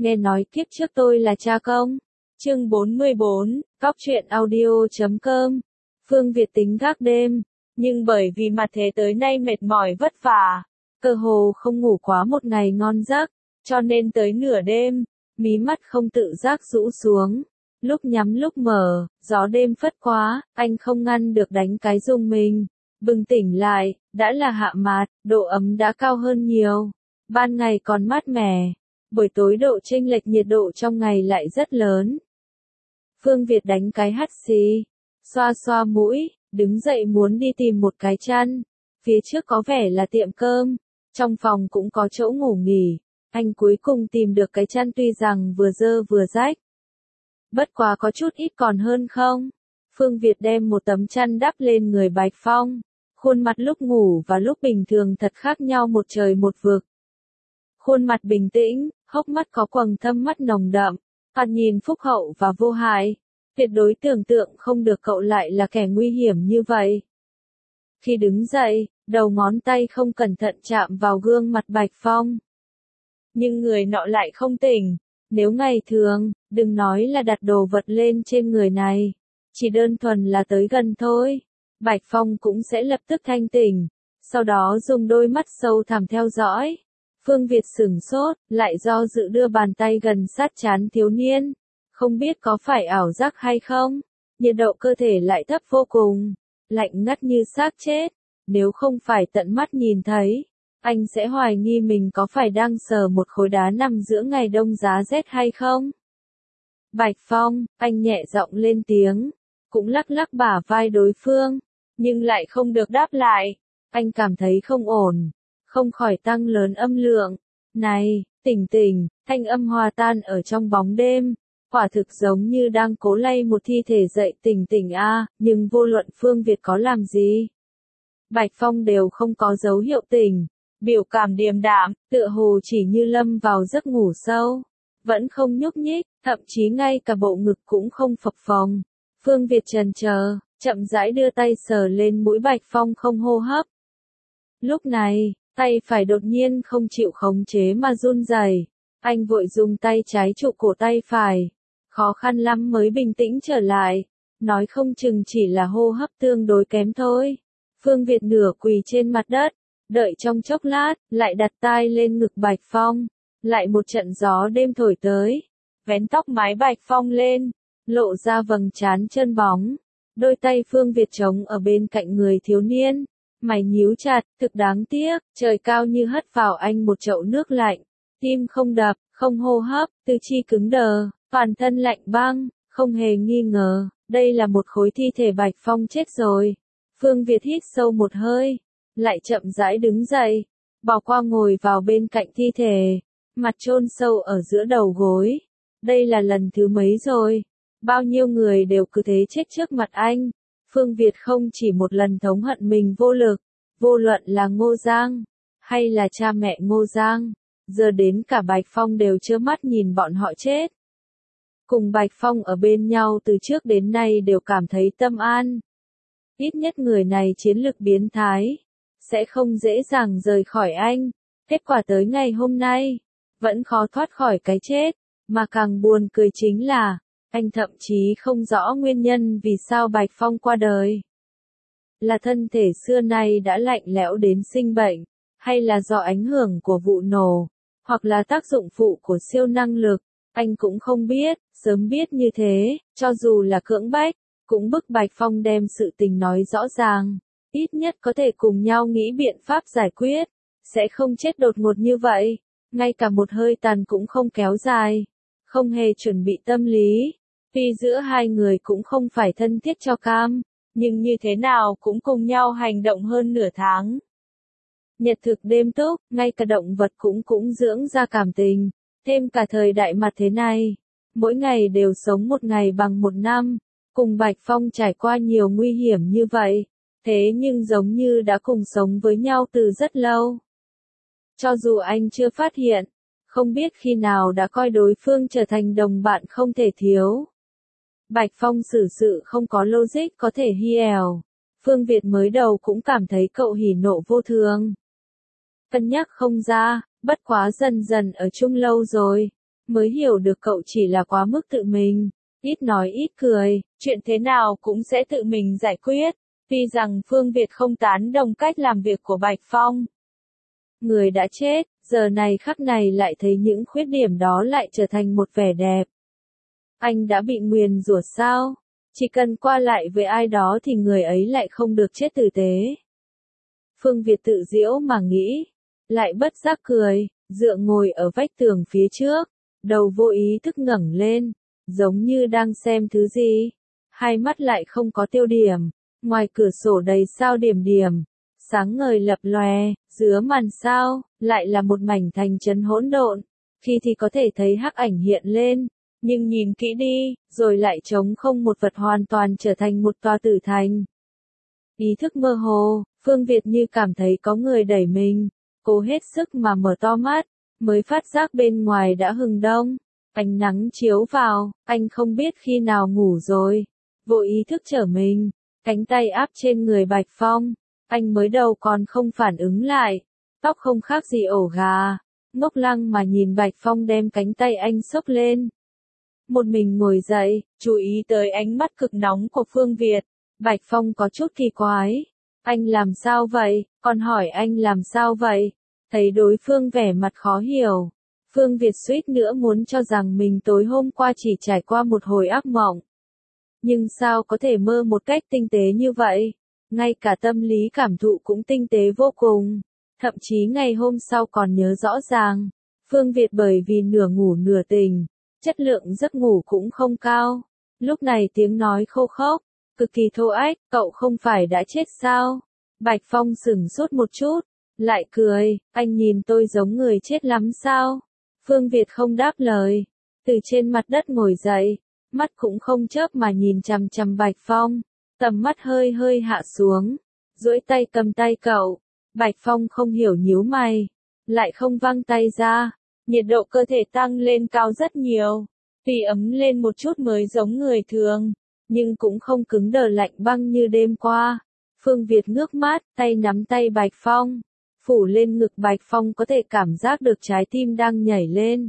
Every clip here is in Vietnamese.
nghe nói kiếp trước tôi là cha công. Chương 44, cóc truyện audio.com. Phương Việt tính gác đêm, nhưng bởi vì mặt thế tới nay mệt mỏi vất vả, cơ hồ không ngủ quá một ngày ngon giấc, cho nên tới nửa đêm, mí mắt không tự giác rũ xuống. Lúc nhắm lúc mở, gió đêm phất quá, anh không ngăn được đánh cái rung mình. Bừng tỉnh lại, đã là hạ mát, độ ấm đã cao hơn nhiều. Ban ngày còn mát mẻ, buổi tối độ chênh lệch nhiệt độ trong ngày lại rất lớn. Phương Việt đánh cái hắt xì, xoa xoa mũi, đứng dậy muốn đi tìm một cái chăn. Phía trước có vẻ là tiệm cơm, trong phòng cũng có chỗ ngủ nghỉ. Anh cuối cùng tìm được cái chăn tuy rằng vừa dơ vừa rách. Bất quá có chút ít còn hơn không. Phương Việt đem một tấm chăn đắp lên người Bạch Phong. Khuôn mặt lúc ngủ và lúc bình thường thật khác nhau một trời một vực. Khuôn mặt bình tĩnh, hốc mắt có quầng thâm mắt nồng đậm, thoạt nhìn phúc hậu và vô hại. Tuyệt đối tưởng tượng không được cậu lại là kẻ nguy hiểm như vậy. Khi đứng dậy, đầu ngón tay không cẩn thận chạm vào gương mặt Bạch Phong. Nhưng người nọ lại không tỉnh. Nếu ngày thường, đừng nói là đặt đồ vật lên trên người này, chỉ đơn thuần là tới gần thôi, Bạch Phong cũng sẽ lập tức thanh tỉnh, sau đó dùng đôi mắt sâu thẳm theo dõi. Phương Việt sửng sốt, lại do dự đưa bàn tay gần sát trán thiếu niên, không biết có phải ảo giác hay không, nhiệt độ cơ thể lại thấp vô cùng, lạnh ngắt như xác chết, nếu không phải tận mắt nhìn thấy, anh sẽ hoài nghi mình có phải đang sờ một khối đá nằm giữa ngày đông giá rét hay không. Bạch Phong, anh nhẹ giọng lên tiếng, cũng lắc lắc bả vai đối phương, nhưng lại không được đáp lại. Anh cảm thấy không ổn, không khỏi tăng lớn âm lượng. Này, tỉnh tỉnh, thanh âm hòa tan ở trong bóng đêm, quả thực giống như đang cố lay một thi thể dậy. Tỉnh tỉnh a, nhưng vô luận Phương Việt có làm gì, Bạch Phong đều không có dấu hiệu tỉnh. Biểu cảm điềm đạm, tựa hồ chỉ như lâm vào giấc ngủ sâu, vẫn không nhúc nhích, thậm chí ngay cả bộ ngực cũng không phập phồng. Phương Việt chần chờ, chậm rãi đưa tay sờ lên mũi Bạch Phong không hô hấp. Lúc này, tay phải đột nhiên không chịu khống chế mà run rẩy. Anh vội dùng tay trái trụ cổ tay phải, khó khăn lắm mới bình tĩnh trở lại, nói không chừng chỉ là hô hấp tương đối kém thôi. Phương Việt nửa quỳ trên mặt đất, đợi trong chốc lát, lại đặt tai lên ngực Bạch Phong, lại một trận gió đêm thổi tới, vén tóc mái Bạch Phong lên, lộ ra vầng trán chân bóng, đôi tay Phương Việt trống ở bên cạnh người thiếu niên, mày nhíu chặt, thực đáng tiếc, trời cao như hất vào anh một chậu nước lạnh, tim không đập, không hô hấp, tứ chi cứng đờ, toàn thân lạnh băng, không hề nghi ngờ, đây là một khối thi thể. Bạch Phong chết rồi. Phương Việt hít sâu một hơi, lại chậm rãi đứng dậy, bỏ qua ngồi vào bên cạnh thi thể, mặt chôn sâu ở giữa đầu gối. Đây là lần thứ mấy rồi? Bao nhiêu người đều cứ thế chết trước mặt anh. Phương Việt không chỉ một lần thống hận mình vô lực, vô luận là Ngô Giang, hay là cha mẹ Ngô Giang, giờ đến cả Bạch Phong đều trơ mắt nhìn bọn họ chết. Cùng Bạch Phong ở bên nhau từ trước đến nay đều cảm thấy tâm an. Ít nhất người này chiến lực biến thái, sẽ không dễ dàng rời khỏi anh. Kết quả tới ngày hôm nay, vẫn khó thoát khỏi cái chết, mà càng buồn cười chính là, anh thậm chí không rõ nguyên nhân vì sao Bạch Phong qua đời. Là thân thể xưa nay đã lạnh lẽo đến sinh bệnh, hay là do ảnh hưởng của vụ nổ, hoặc là tác dụng phụ của siêu năng lực, anh cũng không biết. Sớm biết như thế, cho dù là cưỡng bách, cũng bức Bạch Phong đem sự tình nói rõ ràng, ít nhất có thể cùng nhau nghĩ biện pháp giải quyết, sẽ không chết đột ngột như vậy, ngay cả một hơi tàn cũng không kéo dài, không hề chuẩn bị tâm lý. Tuy giữa hai người cũng không phải thân thiết cho cam, nhưng như thế nào cũng cùng nhau hành động hơn nửa tháng. Nhật thực đêm túc, ngay cả động vật cũng dưỡng ra cảm tình, thêm cả thời đại mặt thế này, mỗi ngày đều sống một ngày bằng một năm. Cùng Bạch Phong trải qua nhiều nguy hiểm như vậy, thế nhưng giống như đã cùng sống với nhau từ rất lâu. Cho dù anh chưa phát hiện, không biết khi nào đã coi đối phương trở thành đồng bạn không thể thiếu. Bạch Phong xử sự không có logic có thể hi ẻo. Phương Việt mới đầu cũng cảm thấy cậu hỉ nộ vô thường. Cân nhắc không ra, bất quá dần dần ở chung lâu rồi, mới hiểu được cậu chỉ là quá mức tự mình, ít nói ít cười, chuyện thế nào cũng sẽ tự mình giải quyết, tuy rằng Phương Việt không tán đồng cách làm việc của Bạch Phong. Người đã chết, giờ này khắc này lại thấy những khuyết điểm đó lại trở thành một vẻ đẹp. Anh đã bị nguyền rủa sao? Chỉ cần qua lại với ai đó thì người ấy lại không được chết tử tế. Phương Việt tự giễu mà nghĩ, lại bất giác cười, dựa ngồi ở vách tường phía trước, đầu vô ý thức ngẩng lên, giống như đang xem thứ gì. Hai mắt lại không có tiêu điểm, ngoài cửa sổ đầy sao điểm điểm, sáng ngời lập lòe, giữa màn sao, lại là một mảnh thành trấn hỗn độn, khi thì có thể thấy hắc ảnh hiện lên, nhưng nhìn kỹ đi, rồi lại trống không một vật hoàn toàn trở thành một tòa tử thành. Ý thức mơ hồ, Phương Việt như cảm thấy có người đẩy mình, cố hết sức mà mở to mắt, mới phát giác bên ngoài đã hừng đông, ánh nắng chiếu vào, anh không biết khi nào ngủ rồi, vô ý thức trở mình, cánh tay áp trên người Bạch Phong, anh mới đầu còn không phản ứng lại, tóc không khác gì ổ gà, ngốc lăng mà nhìn Bạch Phong đem cánh tay anh xốc lên. Một mình ngồi dậy, chú ý tới ánh mắt cực nóng của Phương Việt, Bạch Phong có chút kỳ quái. Anh làm sao vậy? Còn hỏi anh làm sao vậy? Thấy đối phương vẻ mặt khó hiểu. Phương Việt suýt nữa muốn cho rằng mình tối hôm qua chỉ trải qua một hồi ác mộng. Nhưng sao có thể mơ một cách tinh tế như vậy? Ngay cả tâm lý cảm thụ cũng tinh tế vô cùng. Thậm chí ngày hôm sau còn nhớ rõ ràng. Phương Việt bởi vì nửa ngủ nửa tỉnh, chất lượng giấc ngủ cũng không cao. Lúc này tiếng nói khô khốc, cực kỳ thô ách, cậu không phải đã chết sao? Bạch Phong sửng sốt một chút, lại cười, anh nhìn tôi giống người chết lắm sao? Phương Việt không đáp lời, từ trên mặt đất ngồi dậy, mắt cũng không chớp mà nhìn chằm chằm Bạch Phong, tầm mắt hơi hơi hạ xuống, duỗi tay cầm tay cậu. Bạch Phong không hiểu nhíu mày, lại không văng tay ra, nhiệt độ cơ thể tăng lên cao rất nhiều, tuy ấm lên một chút mới giống người thường, nhưng cũng không cứng đờ lạnh băng như đêm qua. Phương Việt ngước mắt, tay nắm tay Bạch Phong, phủ lên ngực Bạch Phong có thể cảm giác được trái tim đang nhảy lên.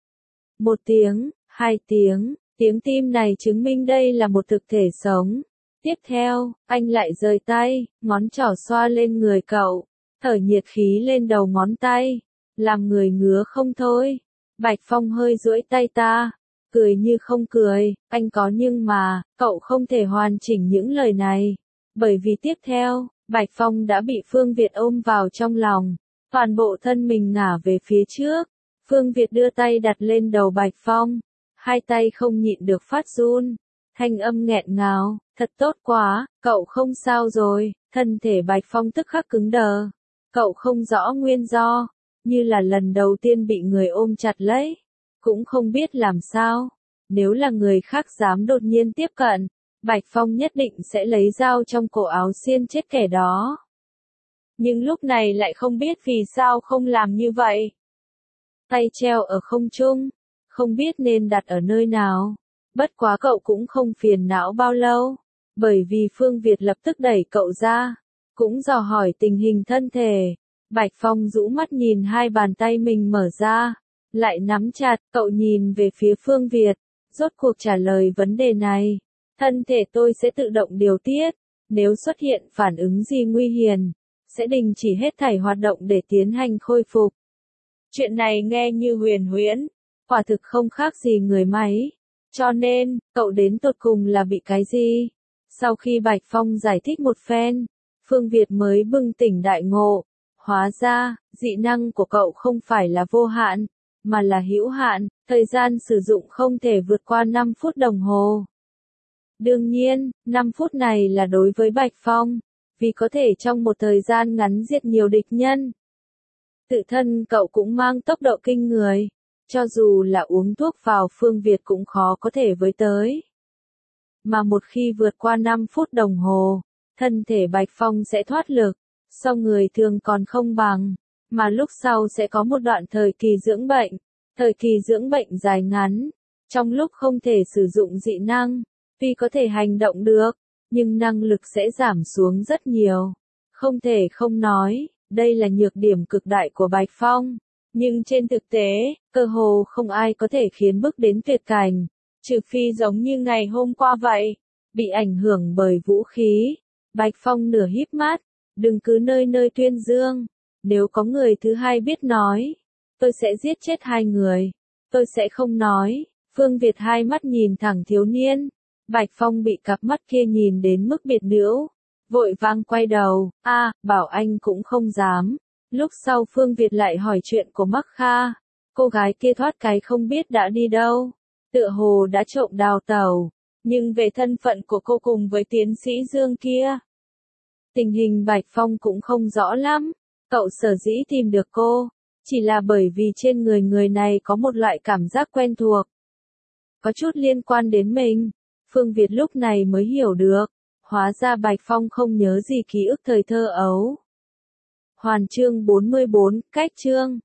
Một tiếng, hai tiếng, tiếng tim này chứng minh đây là một thực thể sống. Tiếp theo, anh lại rời tay, ngón trỏ xoa lên người cậu, thở nhiệt khí lên đầu ngón tay, làm người ngứa không thôi. Bạch Phong hơi duỗi tay ta, cười như không cười, anh có nhưng mà, cậu không thể hoàn chỉnh những lời này. Bởi vì tiếp theo, Bạch Phong đã bị Phương Việt ôm vào trong lòng, toàn bộ thân mình ngả về phía trước. Phương Việt đưa tay đặt lên đầu Bạch Phong, hai tay không nhịn được phát run, thanh âm nghẹn ngào, thật tốt quá, cậu không sao rồi, thân thể Bạch Phong tức khắc cứng đờ. Cậu không rõ nguyên do, như là lần đầu tiên bị người ôm chặt lấy, cũng không biết làm sao. Nếu là người khác dám đột nhiên tiếp cận, Bạch Phong nhất định sẽ lấy dao trong cổ áo xiên chết kẻ đó. Nhưng lúc này lại không biết vì sao không làm như vậy. Tay treo ở không trung, không biết nên đặt ở nơi nào. Bất quá cậu cũng không phiền não bao lâu, bởi vì Phương Việt lập tức đẩy cậu ra, cũng dò hỏi tình hình thân thể. Bạch Phong rũ mắt nhìn hai bàn tay mình mở ra, lại nắm chặt, cậu nhìn về phía Phương Việt, rốt cuộc trả lời vấn đề này. Thân thể tôi sẽ tự động điều tiết, nếu xuất hiện phản ứng gì nguy hiểm, sẽ đình chỉ hết thảy hoạt động để tiến hành khôi phục. Chuyện này nghe như huyền huyễn, quả thực không khác gì người máy. Cho nên, cậu đến tột cùng là bị cái gì? Sau khi Bạch Phong giải thích một phen, Phương Việt mới bừng tỉnh đại ngộ. Hóa ra, dị năng của cậu không phải là vô hạn, mà là hữu hạn, thời gian sử dụng không thể vượt qua 5 phút đồng hồ. Đương nhiên, 5 phút này là đối với Bạch Phong, vì có thể trong một thời gian ngắn giết nhiều địch nhân. Tự thân cậu cũng mang tốc độ kinh người, cho dù là uống thuốc vào Phương Việt cũng khó có thể với tới. Mà một khi vượt qua 5 phút đồng hồ, thân thể Bạch Phong sẽ thoát lực, sau người thường còn không bằng, mà lúc sau sẽ có một đoạn thời kỳ dưỡng bệnh. Thời kỳ dưỡng bệnh dài ngắn, trong lúc không thể sử dụng dị năng, tuy có thể hành động được, nhưng năng lực sẽ giảm xuống rất nhiều. Không thể không nói, đây là nhược điểm cực đại của Bạch Phong. Nhưng trên thực tế, cơ hồ không ai có thể khiến bước đến tuyệt cảnh, trừ phi giống như ngày hôm qua vậy, bị ảnh hưởng bởi vũ khí. Bạch Phong nửa híp mắt, đừng cứ nơi nơi tuyên dương, nếu có người thứ hai biết nói, tôi sẽ giết chết hai người, tôi sẽ không nói. Phương Việt hai mắt nhìn thẳng thiếu niên, Bạch Phong bị cặp mắt kia nhìn đến mức biệt nữ, vội vang quay đầu, bảo anh cũng không dám. Lúc sau Phương Việt lại hỏi chuyện của Mắc Kha, cô gái kia thoát cái không biết đã đi đâu, tựa hồ đã trộm đào tẩu, nhưng về thân phận của cô cùng với tiến sĩ Dương kia, tình hình Bạch Phong cũng không rõ lắm. Cậu sở dĩ tìm được cô, chỉ là bởi vì trên người người này có một loại cảm giác quen thuộc, có chút liên quan đến mình. Phương Việt lúc này mới hiểu được, hóa ra Bạch Phong không nhớ gì ký ức thời thơ ấu. Hoàn chương 44, cách chương.